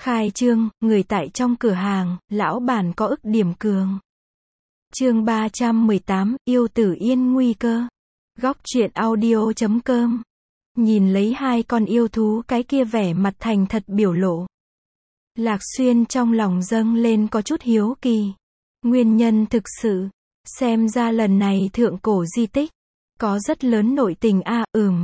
Khai trương, người tại trong cửa hàng, lão bản có ức điểm cường. Chương 318, yêu tử yên nguy cơ. Góc truyện audio.com. Nhìn lấy hai con yêu thú cái kia vẻ mặt thành thật biểu lộ. Lạc Xuyên trong lòng dâng lên có chút hiếu kỳ. Nguyên nhân thực sự, xem ra lần này thượng cổ di tích, có rất lớn nội tình a.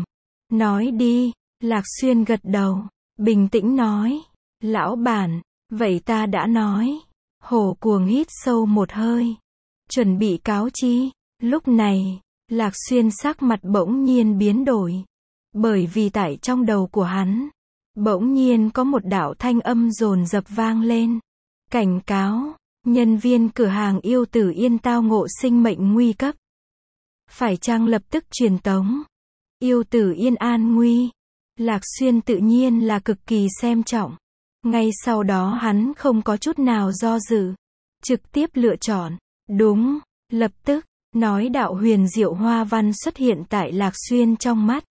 Nói đi, Lạc Xuyên gật đầu, bình tĩnh nói. Lão bản, vậy ta đã nói. Hổ cuồng hít sâu một hơi, chuẩn bị cáo chi. Lúc này, Lạc Xuyên sắc mặt bỗng nhiên biến đổi. Bởi vì tại trong đầu của hắn, bỗng nhiên có một đạo thanh âm dồn dập vang lên. Cảnh cáo, nhân viên cửa hàng yêu tử yên tao ngộ sinh mệnh nguy cấp. Phải chăng lập tức truyền tống? Yêu tử yên an nguy. Lạc Xuyên tự nhiên là cực kỳ xem trọng. Ngay sau đó hắn không có chút nào do dự, trực tiếp lựa chọn. Đúng, lập tức, nói đạo huyền diệu hoa văn xuất hiện tại Lạc Xuyên trong mắt.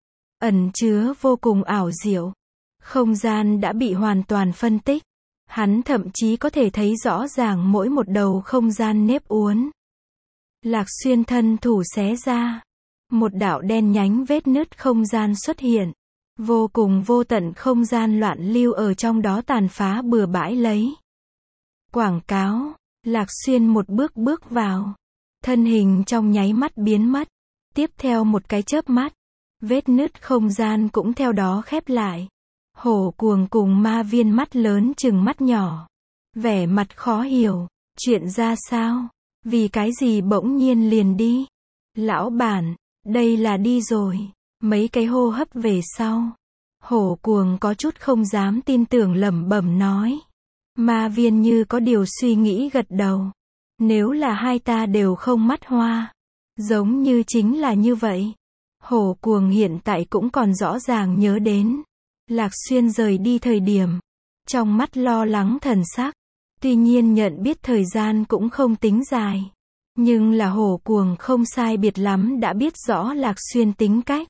Ẩn chứa vô cùng ảo diệu. Không gian đã bị hoàn toàn phân tích. Hắn thậm chí có thể thấy rõ ràng mỗi một đầu không gian nếp uốn. Lạc Xuyên thân thủ xé ra. Một đạo đen nhánh vết nứt không gian xuất hiện. Vô cùng vô tận không gian loạn lưu ở trong đó tàn phá bừa bãi lấy. Quảng cáo, Lạc Xuyên một bước bước vào. Thân hình trong nháy mắt biến mất. Tiếp theo một cái chớp mắt, vết nứt không gian cũng theo đó khép lại. Hổ cuồng cùng ma viên mắt lớn chừng mắt nhỏ. Vẻ mặt khó hiểu, chuyện ra sao? Vì cái gì bỗng nhiên liền đi? Lão bản, đây là đi rồi. Mấy cái hô hấp về sau, hổ cuồng có chút không dám tin tưởng lẩm bẩm nói. Ma viên như có điều suy nghĩ gật đầu. Nếu là hai ta đều không mắt hoa, giống như chính là như vậy. Hổ cuồng hiện tại cũng còn rõ ràng nhớ đến Lạc Xuyên rời đi thời điểm, trong mắt lo lắng thần sắc. Tuy nhiên nhận biết thời gian cũng không tính dài, nhưng là hổ cuồng không sai biệt lắm đã biết rõ Lạc Xuyên tính cách.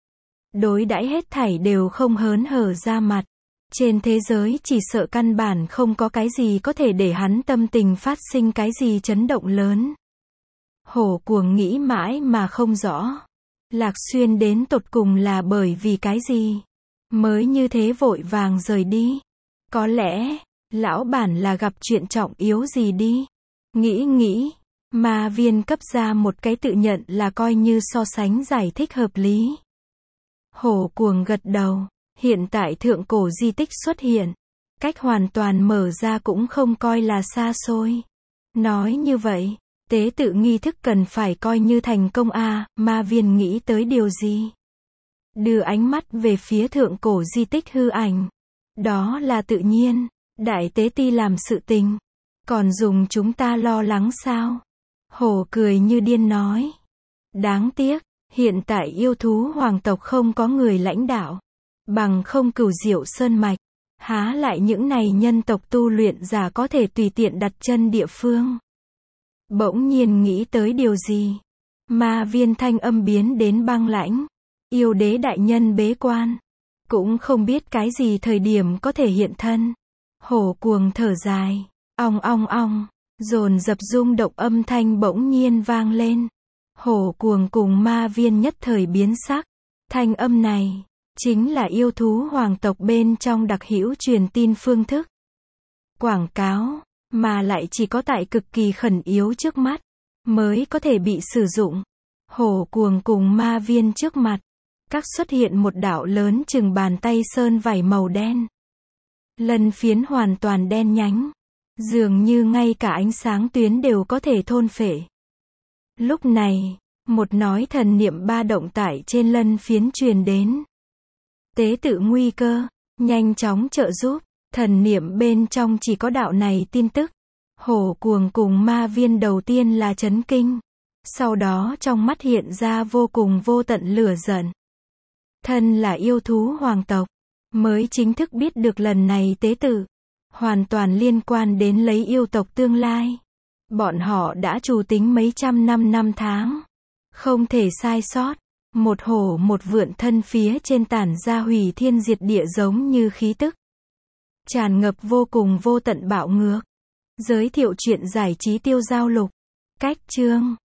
Đối đãi hết thảy đều không hớn hở ra mặt. Trên thế giới chỉ sợ căn bản không có cái gì có thể để hắn tâm tình phát sinh cái gì chấn động lớn. Hổ cuồng nghĩ mãi mà không rõ. Lạc Xuyên đến tột cùng là bởi vì cái gì mới như thế vội vàng rời đi. Có lẽ, lão bản là gặp chuyện trọng yếu gì đi. Nghĩ, ma viên cấp ra một cái tự nhận là coi như so sánh giải thích hợp lý. Hổ cuồng gật đầu, hiện tại thượng cổ di tích xuất hiện, cách hoàn toàn mở ra cũng không coi là xa xôi. Nói như vậy, tế tự nghi thức cần phải coi như thành công a. Ma viên nghĩ tới điều gì? Đưa ánh mắt về phía thượng cổ di tích hư ảnh. Đó là tự nhiên, đại tế ti làm sự tình. Còn dùng chúng ta lo lắng sao? Hổ cười như điên nói. Đáng tiếc, hiện tại yêu thú hoàng tộc không có người lãnh đạo. Bằng không Cửu Diệu Sơn Mạch, há lại những này nhân tộc tu luyện giả có thể tùy tiện đặt chân địa phương. Bỗng nhiên nghĩ tới điều gì? Ma viên thanh âm biến đến băng lãnh. Yêu đế đại nhân bế quan, cũng không biết cái gì thời điểm có thể hiện thân. Hổ cuồng thở dài, ong ong ong, dồn dập rung động âm thanh bỗng nhiên vang lên. Hổ cuồng cùng ma viên nhất thời biến sắc. Thanh âm này chính là yêu thú hoàng tộc bên trong đặc hữu truyền tin phương thức. Quảng cáo, mà lại chỉ có tại cực kỳ khẩn yếu trước mắt mới có thể bị sử dụng. Hổ cuồng cùng ma viên trước mặt, các xuất hiện một đạo lớn chừng bàn tay sơn vảy màu đen. Lân phiến hoàn toàn đen nhánh, dường như ngay cả ánh sáng tuyến đều có thể thôn phệ. Lúc này, một nói thần niệm ba động tại trên lân phiến truyền đến. Tế tự nguy cơ, nhanh chóng trợ giúp. Thần niệm bên trong chỉ có đạo này tin tức. Hổ cuồng cùng ma viên đầu tiên là chấn kinh. Sau đó trong mắt hiện ra vô cùng vô tận lửa giận. Thân là yêu thú hoàng tộc, mới chính thức biết được lần này tế tự hoàn toàn liên quan đến lấy yêu tộc tương lai. Bọn họ đã trù tính mấy trăm năm tháng. Không thể sai sót. Một hổ một vượn thân phía trên tản ra hủy thiên diệt địa giống như khí tức. Tràn ngập vô cùng vô tận bạo ngược. Giới thiệu truyện giải trí tiêu giao lục. Cách chương